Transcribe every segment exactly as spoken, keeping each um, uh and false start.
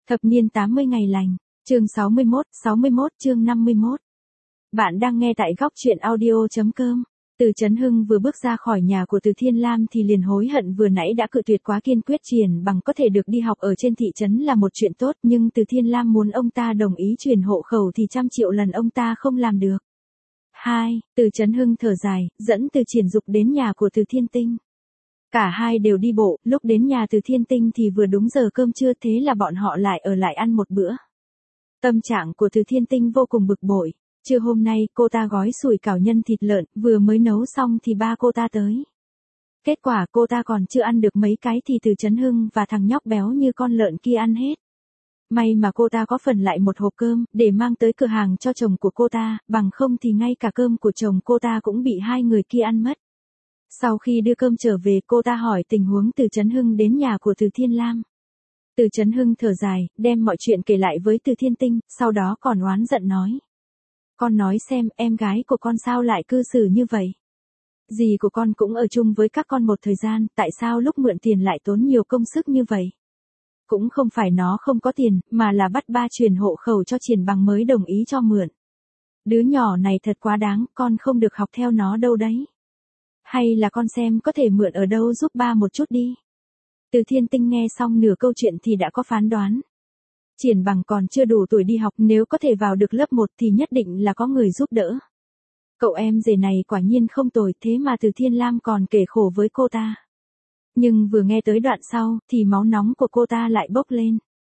Thập niên tám mươi ngày lành, chương sáu mươi mốt, sáu mươi mốt chương năm mươi mốt. Bạn đang nghe tại góc truyện audio.com. Từ Chấn Hưng vừa bước ra khỏi nhà của Từ Thiên Lam thì liền hối hận vừa nãy đã cự tuyệt quá kiên quyết. Triển Bằng có thể được đi học ở trên thị trấn là một chuyện tốt, nhưng Từ Thiên Lam muốn ông ta đồng ý chuyển hộ khẩu thì trăm triệu lần ông ta không làm được. hai. Từ Chấn Hưng thở dài, dẫn Từ Triển Dục đến nhà của Từ Thiên Tinh. Cả hai đều đi bộ, lúc đến nhà Từ Thiên Tinh thì vừa đúng giờ cơm trưa, thế là bọn họ lại ở lại ăn một bữa. Tâm trạng của Từ Thiên Tinh vô cùng bực bội. Trưa hôm nay cô ta gói sủi cảo nhân thịt lợn, vừa mới nấu xong thì ba cô ta tới. Kết quả cô ta còn chưa ăn được mấy cái thì Từ Chấn Hưng và thằng nhóc béo như con lợn kia ăn hết. May mà cô ta có phần lại một hộp cơm, để mang tới cửa hàng cho chồng của cô ta, bằng không thì ngay cả cơm của chồng cô ta cũng bị hai người kia ăn mất. Sau khi đưa cơm trở về, cô ta hỏi tình huống Từ Chấn Hưng đến nhà của Từ Thiên Lam. Từ Chấn Hưng thở dài, đem mọi chuyện kể lại với Từ Thiên Tinh, sau đó còn oán giận nói. Con nói xem, em gái của con sao lại cư xử như vậy? Dì của con cũng ở chung với các con một thời gian, tại sao lúc mượn tiền lại tốn nhiều công sức như vậy? Cũng không phải nó không có tiền, mà là bắt ba chuyển hộ khẩu cho Triển Bằng mới đồng ý cho mượn. Đứa nhỏ này thật quá đáng, con không được học theo nó đâu đấy. Hay là con xem có thể mượn ở đâu giúp ba một chút đi. Từ Thiên Tinh nghe xong nửa câu chuyện thì đã có phán đoán. Triển Bằng còn chưa đủ tuổi đi học, nếu có thể vào được lớp một thì nhất định là có người giúp đỡ. Cậu em rể này quả nhiên không tồi, thế mà Từ Thiên Lam còn kể khổ với cô ta. Nhưng vừa nghe tới đoạn sau, thì máu nóng của cô ta lại bốc lên.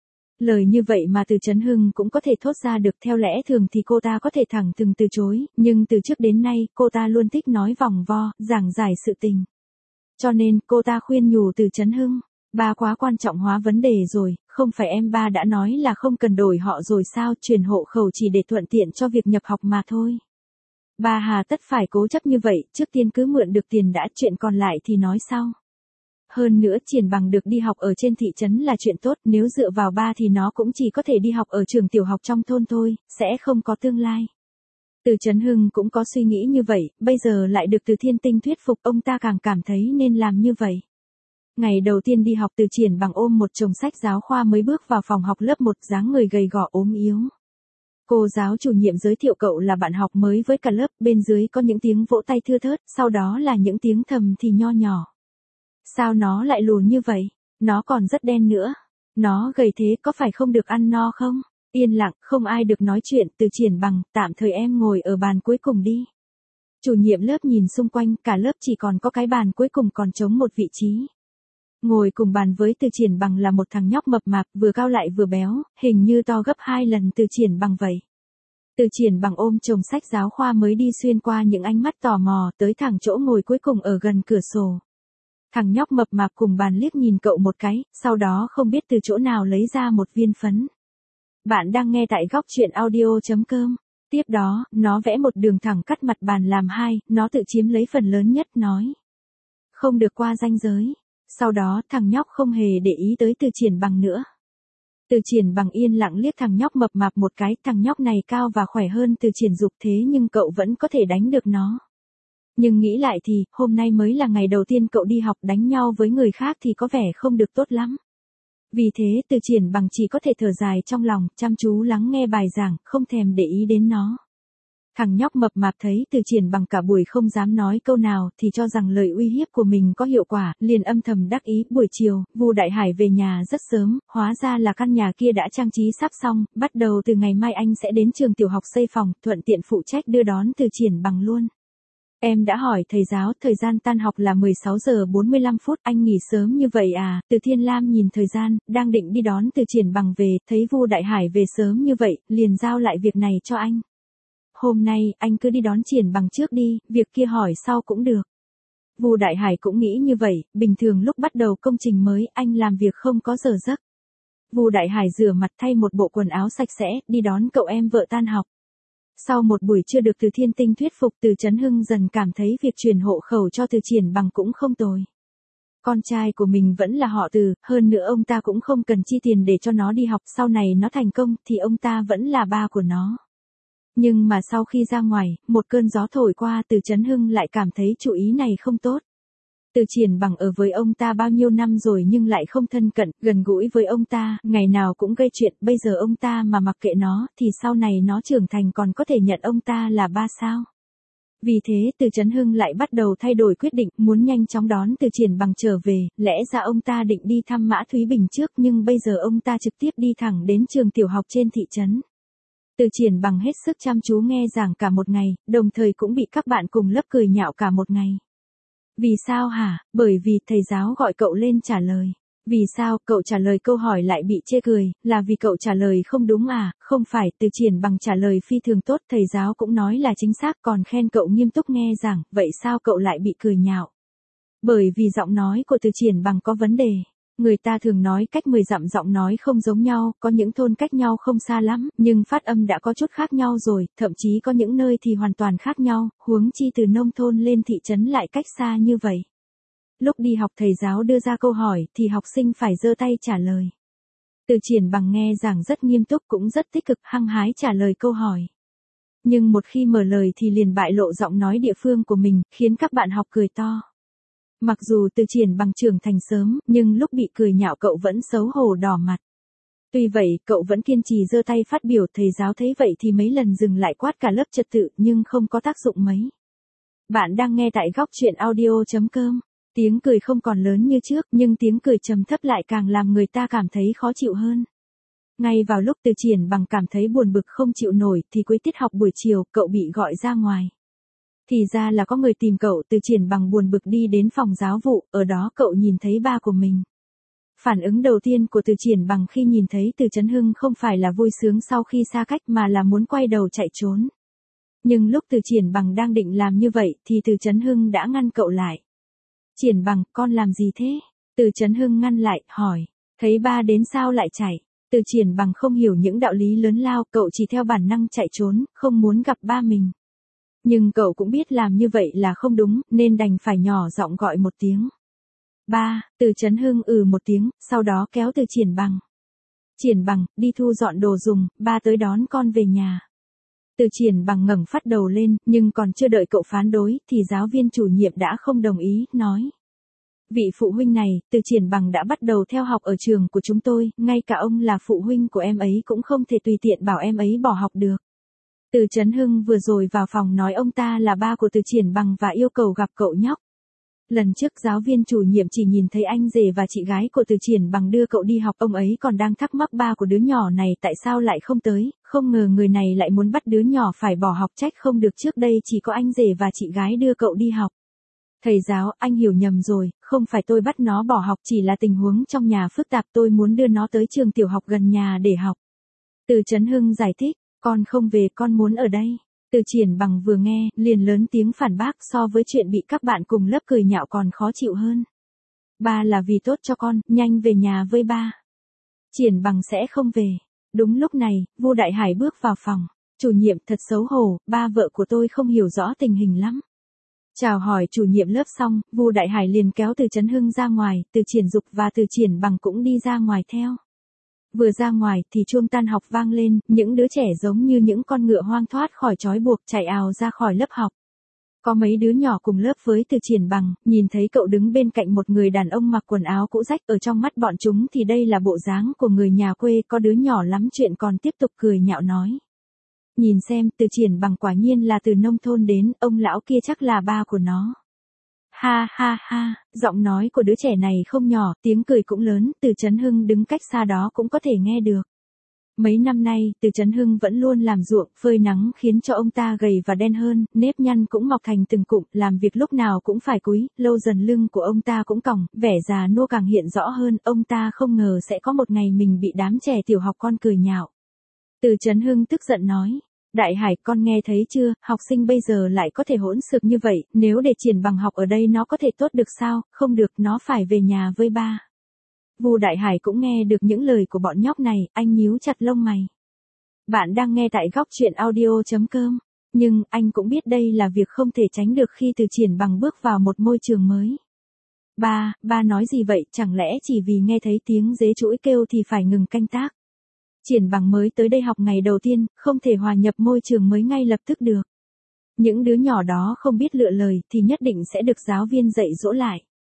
Lời như vậy mà Từ Chấn Hưng cũng có thể thốt ra được, theo lẽ thường thì cô ta có thể thẳng thừng từ chối, nhưng từ trước đến nay, cô ta luôn thích nói vòng vo, giảng giải sự tình. Cho nên, cô ta khuyên nhủ Từ Chấn Hưng, ba quá quan trọng hóa vấn đề rồi, không phải em ba đã nói là không cần đổi họ rồi sao, chuyển hộ khẩu chỉ để thuận tiện cho việc nhập học mà thôi. Ba hà tất phải cố chấp như vậy, trước tiên cứ mượn được tiền đã, chuyện còn lại thì nói sau. Hơn nữa Triển Bằng được đi học ở trên thị trấn là chuyện tốt, nếu dựa vào ba thì nó cũng chỉ có thể đi học ở trường tiểu học trong thôn thôi, sẽ không có tương lai. Từ Chấn Hưng cũng có suy nghĩ như vậy, bây giờ lại được Từ Thiên Tinh thuyết phục, ông ta càng cảm thấy nên làm như vậy. Ngày đầu tiên đi học, Từ Triển Bằng ôm một chồng sách giáo khoa mới bước vào phòng học lớp một, dáng người gầy gò ốm yếu. Cô giáo chủ nhiệm giới thiệu cậu là bạn học mới với cả lớp, bên dưới có những tiếng vỗ tay thưa thớt, sau đó là những tiếng thầm thì nho nhỏ. Sao nó lại lùn như vậy? Nó còn rất đen nữa. Nó gầy thế có phải không được ăn no không? Yên lặng, không ai được nói chuyện. Từ Triển Bằng, tạm thời em ngồi ở bàn cuối cùng đi. Chủ nhiệm lớp nhìn xung quanh, cả lớp chỉ còn có cái bàn cuối cùng còn trống một vị trí. Ngồi cùng bàn với Từ Triển Bằng là một thằng nhóc mập mạp, vừa cao lại vừa béo, hình như to gấp hai lần Từ Triển Bằng vậy. Từ Triển Bằng ôm chồng sách giáo khoa mới đi xuyên qua những ánh mắt tò mò, tới thẳng chỗ ngồi cuối cùng ở gần cửa sổ. Thằng nhóc mập mạp cùng bàn liếc nhìn cậu một cái, sau đó không biết từ chỗ nào lấy ra một viên phấn. Bạn đang nghe tại góc truyện audio.com. Tiếp đó, nó vẽ một đường thẳng cắt mặt bàn làm hai, nó tự chiếm lấy phần lớn nhất, nói. Không được qua ranh giới. Sau đó, thằng nhóc không hề để ý tới Từ Triển Bằng nữa. Từ Triển Bằng yên lặng liếc thằng nhóc mập mạp một cái, thằng nhóc này cao và khỏe hơn Từ Triển Dục, thế nhưng cậu vẫn có thể đánh được nó. Nhưng nghĩ lại thì, hôm nay mới là ngày đầu tiên cậu đi học, đánh nhau với người khác thì có vẻ không được tốt lắm. Vì thế Từ Triển Bằng chỉ có thể thở dài trong lòng, chăm chú lắng nghe bài giảng, không thèm để ý đến nó. Thằng nhóc mập mạp thấy Từ Triển Bằng cả buổi không dám nói câu nào thì cho rằng lời uy hiếp của mình có hiệu quả, liền âm thầm đắc ý. Buổi chiều, Vu Đại Hải về nhà rất sớm, hóa ra là căn nhà kia đã trang trí sắp xong, bắt đầu từ ngày mai anh sẽ đến trường tiểu học xây phòng, thuận tiện phụ trách đưa đón Từ Triển Bằng luôn. Em đã hỏi thầy giáo, thời gian tan học là mười sáu giờ bốn mươi lăm phút, anh nghỉ sớm như vậy à? Từ Thiên Lam nhìn thời gian, đang định đi đón Từ Triển Bằng về, thấy Vu Đại Hải về sớm như vậy, liền giao lại việc này cho anh. Hôm nay, anh cứ đi đón Triển Bằng trước đi, việc kia hỏi sau cũng được. Vu Đại Hải cũng nghĩ như vậy, bình thường lúc bắt đầu công trình mới, anh làm việc không có giờ giấc. Vu Đại Hải rửa mặt thay một bộ quần áo sạch sẽ, đi đón cậu em vợ tan học. Sau một buổi trưa được Từ Thiên Tinh thuyết phục, Từ Chấn Hưng dần cảm thấy việc chuyển hộ khẩu cho Từ Triển Bằng cũng không tồi. Con trai của mình vẫn là họ Từ, hơn nữa ông ta cũng không cần chi tiền để cho nó đi học, sau này nó thành công thì ông ta vẫn là ba của nó. Nhưng mà sau khi ra ngoài, một cơn gió thổi qua, Từ Chấn Hưng lại cảm thấy chủ ý này không tốt. Từ Triển Bằng ở với ông ta bao nhiêu năm rồi nhưng lại không thân cận, gần gũi với ông ta, ngày nào cũng gây chuyện, bây giờ ông ta mà mặc kệ nó, thì sau này nó trưởng thành còn có thể nhận ông ta là ba sao. Vì thế Từ Chấn Hưng lại bắt đầu thay đổi quyết định, muốn nhanh chóng đón Từ Triển Bằng trở về, lẽ ra ông ta định đi thăm Mã Thúy Bình trước nhưng bây giờ ông ta trực tiếp đi thẳng đến trường tiểu học trên thị trấn. Từ Triển Bằng hết sức chăm chú nghe giảng cả một ngày, đồng thời cũng bị các bạn cùng lớp cười nhạo cả một ngày. Vì sao hả? Bởi vì thầy giáo gọi cậu lên trả lời. Vì sao cậu trả lời câu hỏi lại bị chê cười, là vì cậu trả lời không đúng à? Không phải, Từ Triển Bằng trả lời phi thường tốt, thầy giáo cũng nói là chính xác còn khen cậu nghiêm túc nghe giảng, vậy sao cậu lại bị cười nhạo? Bởi vì giọng nói của Từ Triển Bằng có vấn đề. Người ta thường nói cách mười dặm giọng nói không giống nhau, có những thôn cách nhau không xa lắm, nhưng phát âm đã có chút khác nhau rồi, thậm chí có những nơi thì hoàn toàn khác nhau, huống chi từ nông thôn lên thị trấn lại cách xa như vậy. Lúc đi học thầy giáo đưa ra câu hỏi thì học sinh phải giơ tay trả lời. Từ Triển Bằng nghe giảng rất nghiêm túc cũng rất tích cực hăng hái trả lời câu hỏi. Nhưng một khi mở lời thì liền bại lộ giọng nói địa phương của mình, khiến các bạn học cười to. Mặc dù Từ Triển Bằng trưởng thành sớm, nhưng lúc bị cười nhạo cậu vẫn xấu hổ đỏ mặt. Tuy vậy, cậu vẫn kiên trì giơ tay phát biểu, thầy giáo thấy vậy thì mấy lần dừng lại quát cả lớp trật tự nhưng không có tác dụng mấy. Bạn đang nghe tại góc truyện audio chấm com. Tiếng cười không còn lớn như trước, nhưng tiếng cười trầm thấp lại càng làm người ta cảm thấy khó chịu hơn. Ngay vào lúc Từ Triển Bằng cảm thấy buồn bực không chịu nổi thì cuối tiết học buổi chiều, cậu bị gọi ra ngoài. Thì ra là có người tìm cậu. Từ Triển Bằng buồn bực đi đến phòng giáo vụ, ở đó cậu nhìn thấy ba của mình. Phản ứng đầu tiên của Từ Triển Bằng khi nhìn thấy Từ Chấn Hưng không phải là vui sướng sau khi xa cách mà là muốn quay đầu chạy trốn. Nhưng lúc Từ Triển Bằng đang định làm như vậy thì Từ Chấn Hưng đã ngăn cậu lại. Triển Bằng, con làm gì thế? Từ Chấn Hưng ngăn lại, hỏi. Thấy ba đến sao lại chạy? Từ Triển Bằng không hiểu những đạo lý lớn lao, cậu chỉ theo bản năng chạy trốn, không muốn gặp ba mình. Nhưng cậu cũng biết làm như vậy là không đúng, nên đành phải nhỏ giọng gọi một tiếng. Ba, Từ Chấn Hưng ừ một tiếng, sau đó kéo Từ Triển Bằng. Triển Bằng, đi thu dọn đồ dùng, ba tới đón con về nhà. Từ Triển Bằng ngẩng phát đầu lên, nhưng còn chưa đợi cậu phán đối, thì giáo viên chủ nhiệm đã không đồng ý, nói. Vị phụ huynh này, Từ Triển Bằng đã bắt đầu theo học ở trường của chúng tôi, ngay cả ông là phụ huynh của em ấy cũng không thể tùy tiện bảo em ấy bỏ học được. Từ Chấn Hưng vừa rồi vào phòng nói ông ta là ba của Từ Triển Bằng và yêu cầu gặp cậu nhóc. Lần trước giáo viên chủ nhiệm chỉ nhìn thấy anh rể và chị gái của Từ Triển Bằng đưa cậu đi học, ông ấy còn đang thắc mắc ba của đứa nhỏ này tại sao lại không tới, không ngờ người này lại muốn bắt đứa nhỏ phải bỏ học, trách không được trước đây chỉ có anh rể và chị gái đưa cậu đi học. Thầy giáo, anh hiểu nhầm rồi, không phải tôi bắt nó bỏ học, chỉ là tình huống trong nhà phức tạp, tôi muốn đưa nó tới trường tiểu học gần nhà để học. Từ Chấn Hưng giải thích, con không về, con muốn ở đây. Từ Triển Bằng vừa nghe, liền lớn tiếng phản bác, so với chuyện bị các bạn cùng lớp cười nhạo còn khó chịu hơn. Ba là vì tốt cho con, nhanh về nhà với ba. Triển Bằng sẽ không về. Đúng lúc này, Vu Đại Hải bước vào phòng. Chủ nhiệm, thật xấu hổ, ba vợ của tôi không hiểu rõ tình hình lắm. Chào hỏi chủ nhiệm lớp xong, Vu Đại Hải liền kéo Từ Chấn Hưng ra ngoài, Từ Triển Dục và Từ Triển Bằng cũng đi ra ngoài theo. Vừa ra ngoài thì chuông tan học vang lên, những đứa trẻ giống như những con ngựa hoang thoát khỏi trói buộc chạy ào ra khỏi lớp học. Có mấy đứa nhỏ cùng lớp với Từ Triển Bằng, nhìn thấy cậu đứng bên cạnh một người đàn ông mặc quần áo cũ rách, ở trong mắt bọn chúng thì đây là bộ dáng của người nhà quê, có đứa nhỏ lắm chuyện còn tiếp tục cười nhạo nói. Nhìn xem, Từ Triển Bằng quả nhiên là từ nông thôn đến, ông lão kia chắc là ba của nó. Ha ha ha, giọng nói của đứa trẻ này không nhỏ, tiếng cười cũng lớn, Từ Chấn Hưng đứng cách xa đó cũng có thể nghe được. Mấy năm nay, Từ Chấn Hưng vẫn luôn làm ruộng, phơi nắng khiến cho ông ta gầy và đen hơn, nếp nhăn cũng mọc thành từng cụm, làm việc lúc nào cũng phải cúi, lâu dần lưng của ông ta cũng còng, vẻ già nua càng hiện rõ hơn, ông ta không ngờ sẽ có một ngày mình bị đám trẻ tiểu học con cười nhạo. Từ Chấn Hưng tức giận nói. Đại Hải, con nghe thấy chưa, học sinh bây giờ lại có thể hỗn xược như vậy, nếu để Triển Bằng học ở đây nó có thể tốt được sao, không được, nó phải về nhà với ba. Vu Đại Hải cũng nghe được những lời của bọn nhóc này, anh nhíu chặt lông mày. Bạn đang nghe tại góc truyện audio chấm com, nhưng anh cũng biết đây là việc không thể tránh được khi Từ Triển Bằng bước vào một môi trường mới. Ba, ba nói gì vậy, chẳng lẽ chỉ vì nghe thấy tiếng dế chũi kêu thì phải ngừng canh tác? Triển Bằng mới tới đây học ngày đầu tiên, không thể hòa nhập môi trường mới ngay lập tức được. Những đứa nhỏ đó không biết lựa lời thì nhất định sẽ được giáo viên dạy dỗ lại.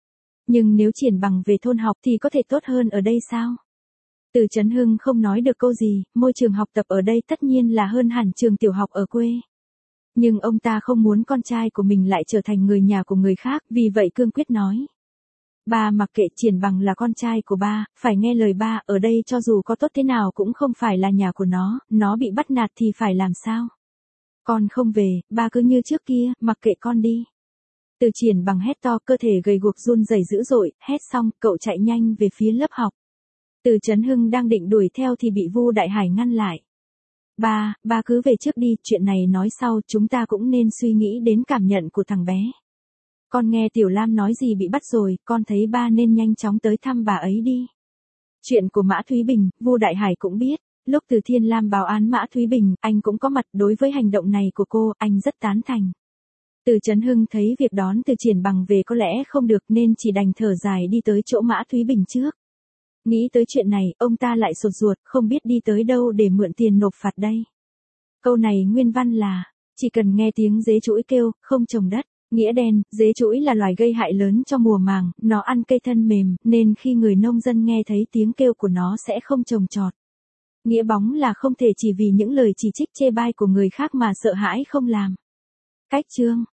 Nhưng nếu triển bằng về thôn học thì có thể tốt hơn ở đây sao? Từ Chấn Hưng không nói được câu gì, môi trường học tập ở đây tất nhiên là hơn hẳn trường tiểu học ở quê. Nhưng ông ta không muốn con trai của mình lại trở thành người nhà của người khác, vì vậy cương quyết nói. Ba mặc kệ, triển bằng là con trai của ba, phải nghe lời ba, ở đây cho dù có tốt thế nào cũng không phải là nhà của nó, nó bị bắt nạt thì phải làm sao? Con không về, ba cứ như trước kia, mặc kệ con đi. Từ triển bằng hét to, cơ thể gầy guộc run rẩy dữ dội, hét xong, cậu chạy nhanh về phía lớp học. Từ Chấn Hưng đang định đuổi theo thì bị Vu Đại Hải ngăn lại. Ba, ba cứ về trước đi, chuyện này nói sau, chúng ta cũng nên suy nghĩ đến cảm nhận của thằng bé. Con nghe Tiểu Lam nói gì bị bắt rồi, con thấy ba nên nhanh chóng tới thăm bà ấy đi. Chuyện của Mã Thúy Bình, Vu Đại Hải cũng biết. Lúc Từ Thiên Lam báo án Mã Thúy Bình, anh cũng có mặt, đối với hành động này của cô, anh rất tán thành. Từ Chấn Hưng thấy việc đón Từ Triển bằng về có lẽ không được nên chỉ đành thở dài đi tới chỗ Mã Thúy Bình trước. Nghĩ tới chuyện này, ông ta lại sột ruột, không biết đi tới đâu để mượn tiền nộp phạt đây. Câu này nguyên văn là, chỉ cần nghe tiếng dế chũi kêu, không trồng đất. Nghĩa đen, dế chũi là loài gây hại lớn cho mùa màng, nó ăn cây thân mềm, nên khi người nông dân nghe thấy tiếng kêu của nó sẽ không trồng trọt. Nghĩa bóng là không thể chỉ vì những lời chỉ trích chê bai của người khác mà sợ hãi không làm. Cách chương